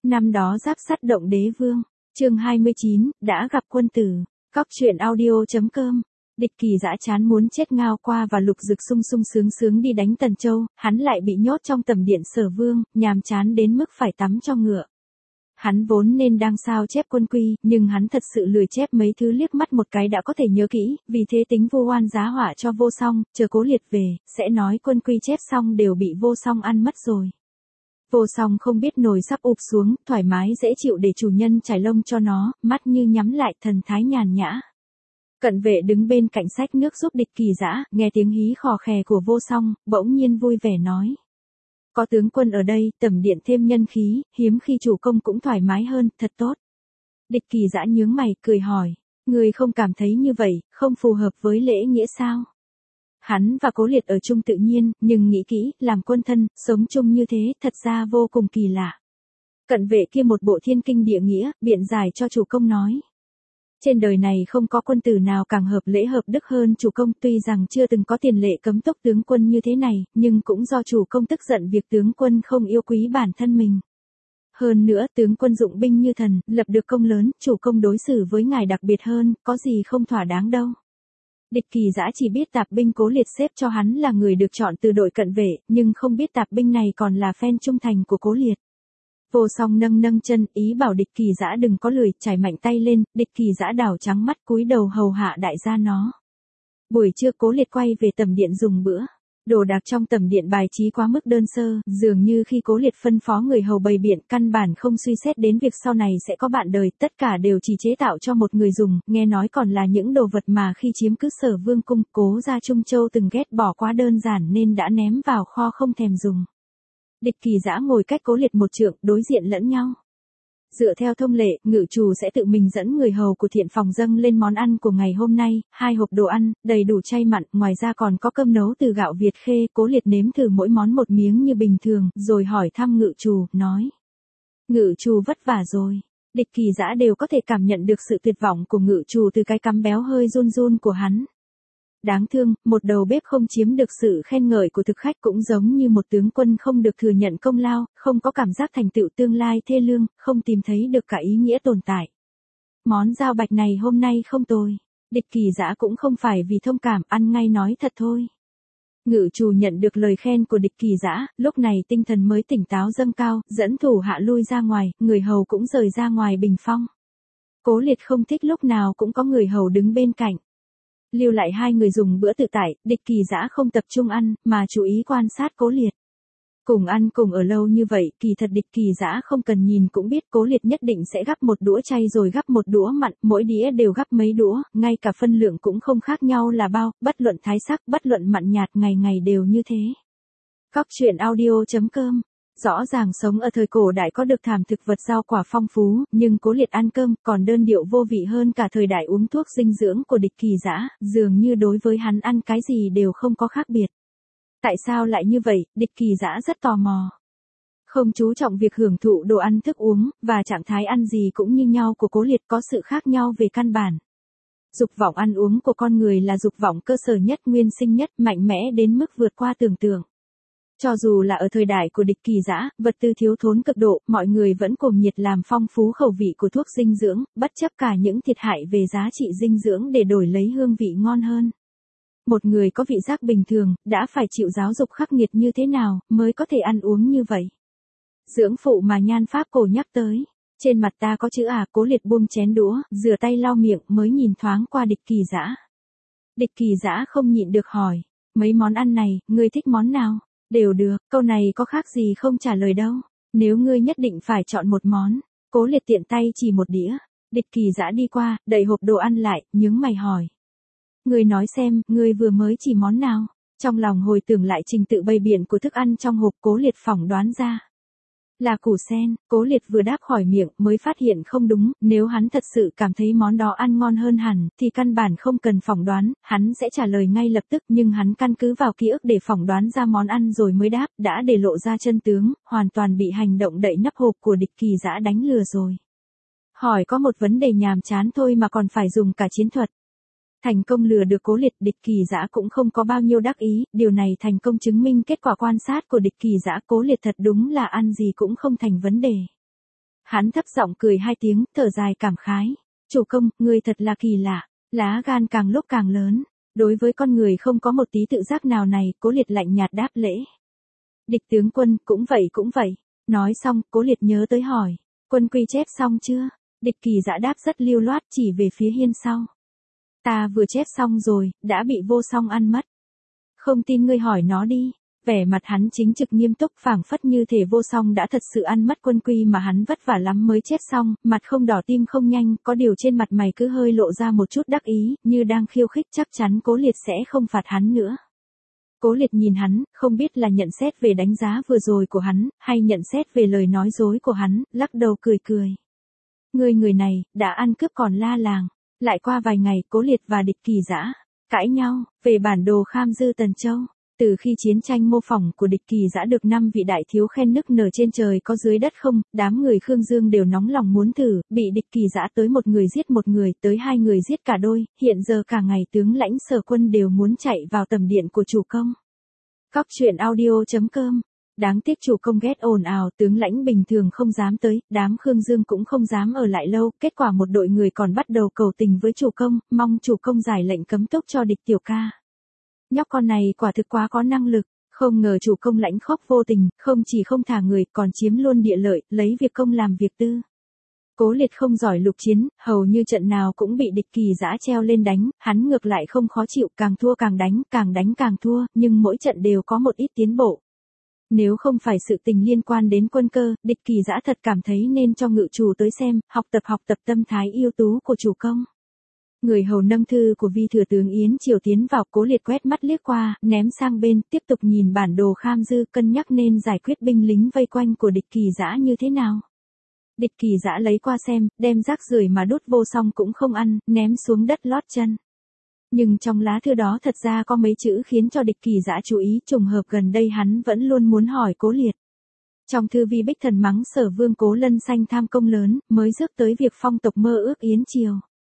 Năm đó giáp sắt động đế vương, chương 29, đã gặp quân tử. Cóc truyện audio.com. Địch Kỳ Dã chán muốn chết ngao qua và Lục Dực sung sung sướng sướng đi đánh Tần Châu, hắn lại bị nhốt trong tầm điện Sở Vương, nhàm chán đến mức phải tắm cho ngựa. Hắn vốn nên đang sao chép quân quy, nhưng hắn thật sự lười chép mấy thứ liếc mắt một cái đã có thể nhớ kỹ, vì thế tính Vu Oan giá họa cho Vô Song, chờ Cố Liệt về, sẽ nói quân quy chép xong đều bị Vô Song ăn mất rồi. Vô Song không biết nồi sắp ụp xuống, thoải mái dễ chịu để chủ nhân trải lông cho nó, mắt như nhắm lại, thần thái nhàn nhã. Cận Vệ đứng bên cạnh xách nước giúp Địch Kỳ Dã, nghe tiếng hí khò khè của Vô Song, bỗng nhiên vui vẻ nói. Có tướng quân ở đây, tẩm điện thêm nhân khí, hiếm khi chủ công cũng thoải mái hơn, thật tốt. Địch Kỳ Dã nhướng mày, cười hỏi, người không cảm thấy như vậy, không phù hợp với lễ nghĩa sao? Hắn và Cố Liệt ở chung tự nhiên, nhưng nghĩ kỹ, làm quân thân, sống chung như thế, thật ra vô cùng kỳ lạ. Cận Vệ kia một bộ thiên kinh địa nghĩa, biện giải cho chủ công nói. Trên đời này không có quân tử nào càng hợp lễ hợp đức hơn chủ công, tuy rằng chưa từng có tiền lệ cấm túc tướng quân như thế này, nhưng cũng do chủ công tức giận việc tướng quân không yêu quý bản thân mình. Hơn nữa, tướng quân dụng binh như thần, lập được công lớn, chủ công đối xử với ngài đặc biệt hơn, có gì không thỏa đáng đâu. Địch Kỳ Dã chỉ biết Tạp binh Cố Liệt xếp cho hắn là người được chọn từ đội Cận Vệ, nhưng không biết Tạp binh này còn là fan trung thành của Cố Liệt. Vô Song nâng chân, ý bảo Địch Kỳ Dã đừng có lười, chải mạnh tay lên, Địch Kỳ Dã đảo trắng mắt cúi đầu hầu hạ đại gia nó. Buổi trưa Cố Liệt quay về tầm điện dùng bữa. Đồ đạc trong tầm điện bài trí quá mức đơn sơ, dường như khi Cố Liệt phân phó người hầu bày biện, căn bản không suy xét đến việc sau này sẽ có bạn đời, tất cả đều chỉ chế tạo cho một người dùng, nghe nói còn là những đồ vật mà khi chiếm cứ Sở Vương cung, Cố gia Trung Châu từng ghét bỏ quá đơn giản nên đã ném vào kho không thèm dùng. Địch Kỳ Dã ngồi cách Cố Liệt một trượng, đối diện lẫn nhau. Dựa theo thông lệ, ngự trù sẽ tự mình dẫn người hầu của thiện phòng dâng lên món ăn của ngày hôm nay, 2 hộp đồ ăn, đầy đủ chay mặn, ngoài ra còn có cơm nấu từ gạo Việt Khê. Cố Liệt nếm thử mỗi món một miếng như bình thường, rồi hỏi thăm ngự trù, nói. Ngự trù vất vả rồi. Địch Kỳ Dã đều có thể cảm nhận được sự tuyệt vọng của ngự trù từ cái cằm béo hơi run run của hắn. Đáng thương, một đầu bếp không chiếm được sự khen ngợi của thực khách cũng giống như một tướng quân không được thừa nhận công lao, không có cảm giác thành tựu tương lai thê lương, không tìm thấy được cả ý nghĩa tồn tại. Món dao bạch này hôm nay không tồi. Địch Kỳ Dã cũng không phải vì thông cảm, ăn ngay nói thật thôi. Ngự trù nhận được lời khen của Địch Kỳ Dã, lúc này tinh thần mới tỉnh táo dâng cao, dẫn thủ hạ lui ra ngoài, người hầu cũng rời ra ngoài bình phong. Cố Liệt không thích lúc nào cũng có người hầu đứng bên cạnh. Lưu lại 2 người dùng bữa tự tại, Địch Kỳ Dã không tập trung ăn, mà chú ý quan sát Cố Liệt. Cùng ăn cùng ở lâu như vậy, kỳ thật Địch Kỳ Dã không cần nhìn cũng biết Cố Liệt nhất định sẽ gắp một đũa chay rồi gắp một đũa mặn, mỗi đĩa đều gắp mấy đũa, ngay cả phân lượng cũng không khác nhau là bao, bất luận thái sắc, bất luận mặn nhạt, ngày ngày đều như thế. Cóc truyện audio.com. Rõ ràng sống ở thời cổ đại có được thảm thực vật rau quả phong phú, nhưng Cố Liệt ăn cơm còn đơn điệu vô vị hơn cả thời đại uống thuốc dinh dưỡng của Địch Kỳ Dã, dường như đối với hắn ăn cái gì đều không có khác biệt. Tại sao lại như vậy, Địch Kỳ Dã rất tò mò. Không chú trọng việc hưởng thụ đồ ăn thức uống, và trạng thái ăn gì cũng như nhau của Cố Liệt có sự khác nhau về căn bản. Dục vọng ăn uống của con người là dục vọng cơ sở nhất, nguyên sinh nhất, mạnh mẽ đến mức vượt qua tưởng tượng. Cho dù là ở thời đại của Địch Kỳ Dã, vật tư thiếu thốn cực độ, mọi người vẫn cuồng nhiệt làm phong phú khẩu vị của thuốc dinh dưỡng, bất chấp cả những thiệt hại về giá trị dinh dưỡng để đổi lấy hương vị ngon hơn. Một người có vị giác bình thường, đã phải chịu giáo dục khắc nghiệt như thế nào, mới có thể ăn uống như vậy. Dưỡng phụ mà Nhan Pháp cổ nhắc tới. Trên mặt ta có chữ à? Cố Liệt buông chén đũa, rửa tay lau miệng, mới nhìn thoáng qua Địch Kỳ Dã. Địch Kỳ Dã không nhịn được hỏi. Mấy món ăn này, ngươi thích món nào? Đều được, câu này có khác gì không trả lời đâu. Nếu ngươi nhất định phải chọn một món. Cố Liệt tiện tay chỉ một đĩa. Địch Kỳ Dã đi qua, đậy hộp đồ ăn lại, nhướng mày hỏi. Ngươi nói xem, ngươi vừa mới chỉ món nào? Trong lòng hồi tưởng lại trình tự bày biện của thức ăn trong hộp, Cố Liệt phỏng đoán ra. Là củ sen. Cố Liệt vừa đáp khỏi miệng mới phát hiện không đúng, nếu hắn thật sự cảm thấy món đó ăn ngon hơn hẳn, thì căn bản không cần phỏng đoán, hắn sẽ trả lời ngay lập tức, nhưng hắn căn cứ vào ký ức để phỏng đoán ra món ăn rồi mới đáp, đã để lộ ra chân tướng, hoàn toàn bị hành động đậy nắp hộp của Địch Kỳ Dã đánh lừa rồi. Hỏi có một vấn đề nhàm chán thôi mà còn phải dùng cả chiến thuật. Thành công lừa được Cố Liệt, Địch Kỳ Dã cũng không có bao nhiêu đắc ý, điều này thành công chứng minh kết quả quan sát của Địch Kỳ Dã. Cố Liệt thật đúng là ăn gì cũng không thành vấn đề. Hắn thấp giọng cười hai tiếng, thở dài cảm khái. Chủ công, ngươi thật là kỳ lạ, lá gan càng lúc càng lớn. Đối với con người không có một tí tự giác nào này, Cố Liệt lạnh nhạt đáp lễ. Địch tướng quân, cũng vậy. Nói xong, Cố Liệt nhớ tới hỏi. Quân quy chép xong chưa? Địch Kỳ Dã đáp rất lưu loát chỉ về phía hiên sau. Ta vừa chép xong rồi, đã bị Vô Song ăn mất. Không tin ngươi hỏi nó đi. Vẻ mặt hắn chính trực nghiêm túc, phảng phất như thể Vô Song đã thật sự ăn mất quân quy mà hắn vất vả lắm mới chép xong, mặt không đỏ tim không nhanh, có điều trên mặt mày cứ hơi lộ ra một chút đắc ý, như đang khiêu khích, chắc chắn Cố Liệt sẽ không phạt hắn nữa. Cố Liệt nhìn hắn, không biết là nhận xét về đánh giá vừa rồi của hắn, hay nhận xét về lời nói dối của hắn, lắc đầu cười cười. Người này, đã ăn cướp còn la làng. Lại qua vài ngày, Cố Liệt và Địch Kỳ Dã cãi nhau về bản đồ kham dư Tần Châu. Từ khi chiến tranh mô phỏng của Địch Kỳ Dã được 5 vị đại thiếu khen nức nở trên trời có dưới đất không, đám người Khương Dương đều nóng lòng muốn thử, bị Địch Kỳ Dã tới một người giết một người, tới hai người giết cả đôi, hiện giờ cả ngày tướng lãnh Sở Quân đều muốn chạy vào tầm điện của chủ công. Cóc truyện audio.com. Đáng tiếc chủ công ghét ồn ào, tướng lãnh bình thường không dám tới, đám Khương Dương cũng không dám ở lại lâu, kết quả một đội người còn bắt đầu cầu tình với chủ công, mong chủ công giải lệnh cấm túc cho Địch tiểu ca. Nhóc con này quả thực quá có năng lực, không ngờ chủ công lãnh khốc vô tình, không chỉ không thả người, còn chiếm luôn địa lợi, lấy việc công làm việc tư. Cố Liệt không giỏi lục chiến, hầu như trận nào cũng bị Địch Kỳ Dã treo lên đánh, hắn ngược lại không khó chịu, càng thua càng đánh càng thua, nhưng mỗi trận đều có một ít tiến bộ. Nếu không phải sự tình liên quan đến quân cơ, Địch Kỳ Dã thật cảm thấy nên cho ngự chủ tới xem, học tập tâm thái yêu tú của chủ công. Người hầu nâng thư của Vi thừa tướng Yến Triều tiến vào, Cố Liệt quét mắt liếc qua, ném sang bên, tiếp tục nhìn bản đồ kham dư, cân nhắc nên giải quyết binh lính vây quanh của Địch Kỳ Dã như thế nào. Địch Kỳ Dã lấy qua xem, đem rác rưởi mà đốt Vô Song cũng không ăn, ném xuống đất lót chân. Nhưng trong lá thư đó thật ra có mấy chữ khiến cho Địch Kỳ Dã chú ý, trùng hợp gần đây hắn vẫn luôn muốn hỏi Cố Liệt. Trong thư Vi Bích Thần mắng Sở Vương Cố Lân Xanh tham công lớn, mới rước tới việc phong tộc mơ ước Yến Triều.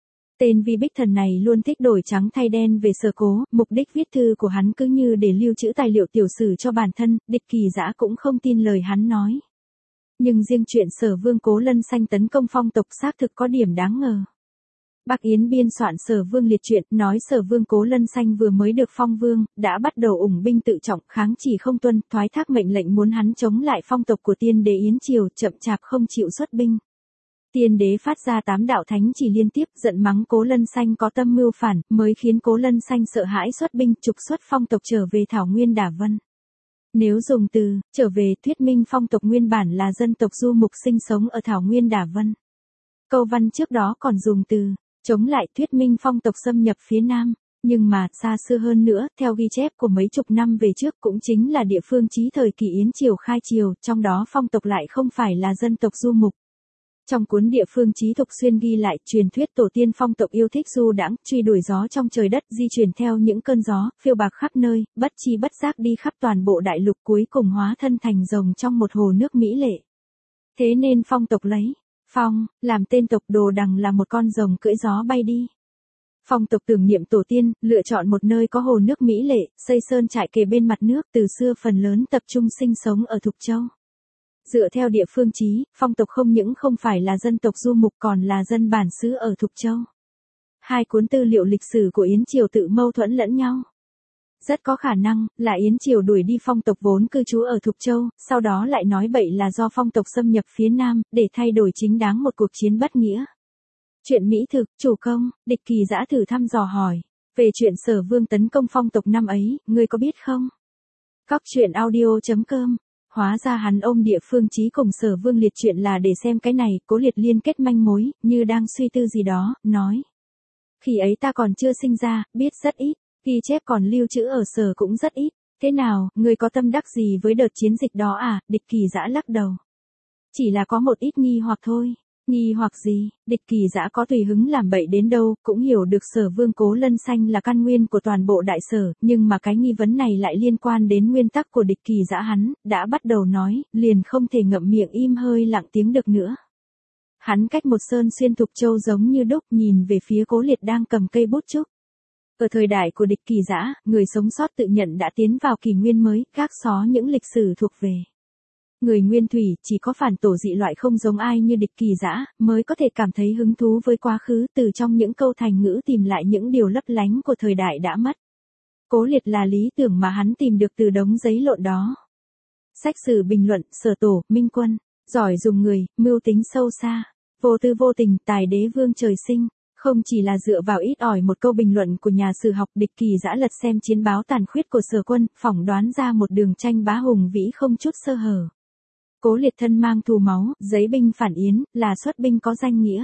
Tên Vi Bích Thần này luôn thích đổi trắng thay đen về Sở Cố, mục đích viết thư của hắn cứ như để lưu trữ tài liệu tiểu sử cho bản thân, Địch Kỳ Dã cũng không tin lời hắn nói. Nhưng riêng chuyện Sở Vương Cố Lân Xanh tấn công phong tộc xác thực có điểm đáng ngờ. Bác Yến biên soạn Sở Vương liệt truyện, nói Sở Vương Cố Lân Xanh vừa mới được phong vương, đã bắt đầu ủng binh tự trọng, kháng chỉ không tuân, thoái thác mệnh lệnh muốn hắn chống lại phong tộc của tiên đế Yến Triều, chậm chạp không chịu xuất binh. Tiên đế phát ra 8 đạo thánh chỉ liên tiếp, giận mắng Cố Lân Xanh có tâm mưu phản, mới khiến Cố Lân Xanh sợ hãi xuất binh, trục xuất phong tộc trở về Thảo Nguyên Đả Vân. Nếu dùng từ trở về thuyết minh phong tộc nguyên bản là dân tộc du mục sinh sống ở Thảo Nguyên Đả Vân. Câu văn trước đó còn dùng từ chống lại thuyết minh phong tộc xâm nhập phía Nam, nhưng mà xa xưa hơn nữa, theo ghi chép của mấy chục năm về trước cũng chính là địa phương chí thời kỳ Yến Triều khai triều, trong đó phong tộc lại không phải là dân tộc du mục. Trong cuốn Địa Phương Chí Thục Xuyên ghi lại, truyền thuyết tổ tiên phong tộc yêu thích du đãng, truy đuổi gió trong trời đất, di chuyển theo những cơn gió, phiêu bạc khắp nơi, bất chi bất giác đi khắp toàn bộ đại lục, cuối cùng hóa thân thành rồng trong một hồ nước mỹ lệ. Thế nên phong tộc lấy phong làm tên tộc, Đồ Đằng là một con rồng cưỡi gió bay đi. Phong tộc tưởng niệm tổ tiên, lựa chọn một nơi có hồ nước mỹ lệ, xây sơn trại kề bên mặt nước, từ xưa phần lớn tập trung sinh sống ở Thục Châu. Dựa theo Địa Phương Chí, phong tộc không những không phải là dân tộc du mục còn là dân bản xứ ở Thục Châu. Hai cuốn tư liệu lịch sử của Yến Triều tự mâu thuẫn lẫn nhau. Rất có khả năng là Yến Triều đuổi đi phong tộc vốn cư trú ở Thục Châu, sau đó lại nói bậy là do phong tộc xâm nhập phía Nam, để thay đổi chính đáng một cuộc chiến bất nghĩa. Chuyện mỹ thực, chủ công, Địch Kỳ Dã thử thăm dò hỏi. Về chuyện Sở Vương tấn công phong tộc năm ấy, ngươi có biết không? Cóc truyện audio.com. Hóa ra hắn ôm Địa Phương Chí cùng Sở Vương liệt truyện là để xem cái này, Cố Liệt liên kết manh mối, như đang suy tư gì đó, nói. Khi ấy ta còn chưa sinh ra, biết rất ít, ghi chép còn lưu trữ ở Sở cũng rất ít. Thế nào, ngươi có tâm đắc gì với đợt chiến dịch đó à? Địch Kỳ Dã lắc đầu. Chỉ là có một ít nghi hoặc thôi. Nghi hoặc gì? Địch Kỳ Dã có tùy hứng làm bậy đến đâu, cũng hiểu được Sở Vương Cố Lân Xanh là căn nguyên của toàn bộ đại sở, nhưng mà cái nghi vấn này lại liên quan đến nguyên tắc của Địch Kỳ Dã, hắn đã bắt đầu nói, liền không thể ngậm miệng im hơi lặng tiếng được nữa. Hắn cách một sơn xuyên Thục Châu giống như đúc, nhìn về phía Cố Liệt đang cầm cây bút trúc. Ở thời đại của Địch Kỳ Dã, người sống sót tự nhận đã tiến vào kỷ nguyên mới, gác xó những lịch sử thuộc về Người nguyên thủy chỉ có phản tổ dị loại không giống ai như Địch Kỳ Dã mới có thể cảm thấy hứng thú với quá khứ, từ trong những câu thành ngữ tìm lại những điều lấp lánh của thời đại đã mất. Cố Liệt là lý tưởng mà hắn tìm được từ đống giấy lộn đó. Sách sử bình luận, Sở Tổ, Minh Quân, giỏi dùng người, mưu tính sâu xa, vô tư vô tình, tài đế vương trời sinh. Không chỉ là dựa vào ít ỏi một câu bình luận của nhà sử học, Địch Kỳ Dã lật xem chiến báo tàn khuyết của Sở Quân, phỏng đoán ra một đường tranh bá hùng vĩ không chút sơ hở. Cố Liệt thân mang thù máu, giấy binh phản yến, là xuất binh có danh nghĩa.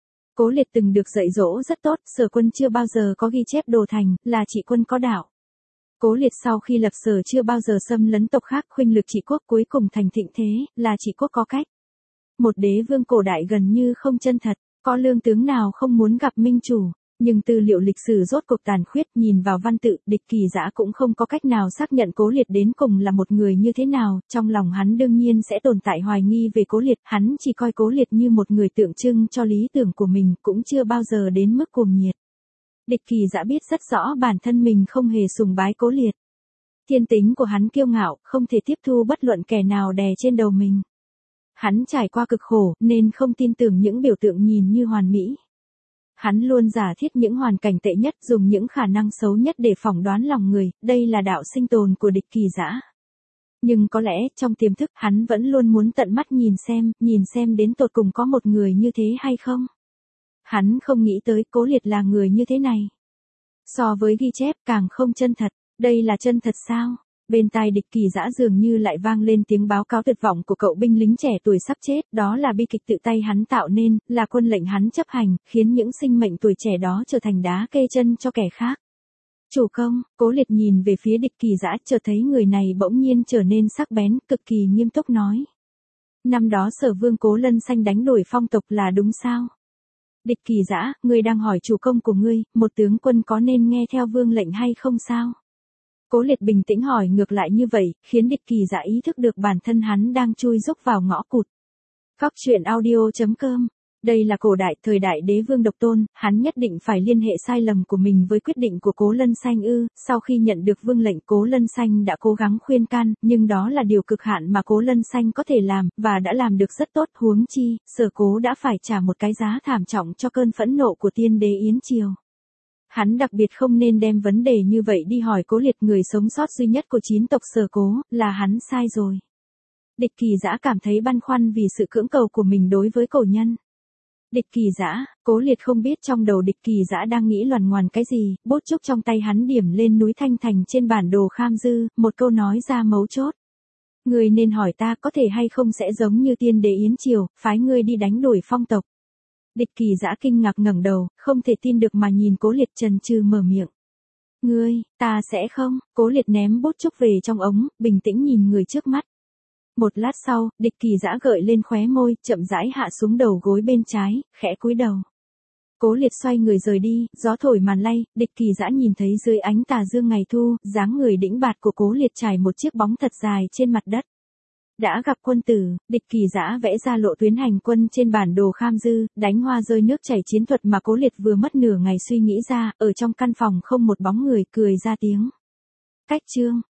Cố Liệt từng được dạy dỗ rất tốt, Sở Quân chưa bao giờ có ghi chép đồ thành, là trị quân có đạo. Cố Liệt sau khi lập Sở chưa bao giờ xâm lấn tộc khác, khuynh lực trị quốc, cuối cùng thành thịnh thế, là trị quốc có cách. Một đế vương cổ đại gần như không chân thật, có lương tướng nào không muốn gặp minh chủ. Nhưng tư liệu lịch sử rốt cuộc tàn khuyết, nhìn vào văn tự, Địch Kỳ Dã cũng không có cách nào xác nhận Cố Liệt đến cùng là một người như thế nào, trong lòng hắn đương nhiên sẽ tồn tại hoài nghi về Cố Liệt, hắn chỉ coi Cố Liệt như một người tượng trưng cho lý tưởng của mình, cũng chưa bao giờ đến mức cuồng nhiệt. Địch Kỳ Dã biết rất rõ bản thân mình không hề sùng bái Cố Liệt. Thiên tính của hắn kiêu ngạo, không thể tiếp thu bất luận kẻ nào đè trên đầu mình. Hắn trải qua cực khổ, nên không tin tưởng những biểu tượng nhìn như hoàn mỹ. Hắn luôn giả thiết những hoàn cảnh tệ nhất, dùng những khả năng xấu nhất để phỏng đoán lòng người, đây là đạo sinh tồn của Địch Kỳ Dã. Nhưng có lẽ, trong tiềm thức, hắn vẫn luôn muốn tận mắt nhìn xem đến tột cùng có một người như thế hay không. Hắn không nghĩ tới Cố Liệt là người như thế này. So với ghi chép càng không chân thật, đây là chân thật sao? Bên tai Địch Kỳ Dã dường như lại vang lên tiếng báo cáo tuyệt vọng của cậu binh lính trẻ tuổi sắp chết, đó là bi kịch tự tay hắn tạo nên, là quân lệnh hắn chấp hành, khiến những sinh mệnh tuổi trẻ đó trở thành đá kê chân cho kẻ khác. Chủ công, Cố Liệt nhìn về phía Địch Kỳ Dã, chợt thấy người này bỗng nhiên trở nên sắc bén, cực kỳ nghiêm túc nói. Năm đó Sở Vương Cố Lân Xanh đánh đuổi phong tộc là đúng sao? Địch Kỳ Dã, ngươi đang hỏi chủ công của ngươi, một tướng quân có nên nghe theo vương lệnh hay không sao? Cố Liệt bình tĩnh hỏi ngược lại như vậy, khiến Địch Kỳ Dã ý thức được bản thân hắn đang chui rúc vào ngõ cụt. Góc truyện audio.com. Đây là cổ đại, thời đại đế vương độc tôn, hắn nhất định phải liên hệ sai lầm của mình với quyết định của Cố Lân Xanh ư? Sau khi nhận được vương lệnh, Cố Lân Xanh đã cố gắng khuyên can, nhưng đó là điều cực hạn mà Cố Lân Xanh có thể làm, và đã làm được rất tốt, huống chi, Sở Cố đã phải trả một cái giá thảm trọng cho cơn phẫn nộ của tiên đế Yến Triều. Hắn đặc biệt không nên đem vấn đề như vậy đi hỏi Cố Liệt, người sống sót duy nhất của 9 tộc Sở Cố, là hắn sai rồi. Địch Kỳ Dã cảm thấy băn khoăn vì sự cưỡng cầu của mình đối với cổ nhân. Địch Kỳ Dã, Cố Liệt không biết trong đầu Địch Kỳ Dã đang nghĩ loằn ngoằn cái gì, bút trúc trong tay hắn điểm lên núi Thanh Thành trên bản đồ Kham Dư, một câu nói ra mấu chốt. Người nên hỏi ta có thể hay không sẽ giống như tiên đế Yến Triều, phái ngươi đi đánh đuổi phong tộc. Địch Kỳ Dã kinh ngạc ngẩng đầu, không thể tin được mà nhìn Cố Liệt, chần chừ mở miệng. Ngươi, ta sẽ không. Cố Liệt ném bút trúc về trong ống, bình tĩnh nhìn người trước mắt. Một lát sau, Địch Kỳ Dã gợi lên khóe môi, chậm rãi hạ xuống đầu gối bên trái, khẽ cúi đầu. Cố Liệt xoay người rời đi, gió thổi màn lay, Địch Kỳ Dã nhìn thấy dưới ánh tà dương ngày thu, dáng người đĩnh bạt của Cố Liệt trải một chiếc bóng thật dài trên mặt đất. Đã gặp quân tử, Địch Kỳ Dã vẽ ra lộ tuyến hành quân trên bản đồ Kham Dư, đánh hoa rơi nước chảy chiến thuật mà Cố Liệt vừa mất nửa ngày suy nghĩ ra, ở trong căn phòng không một bóng người, cười ra tiếng. Cách chương.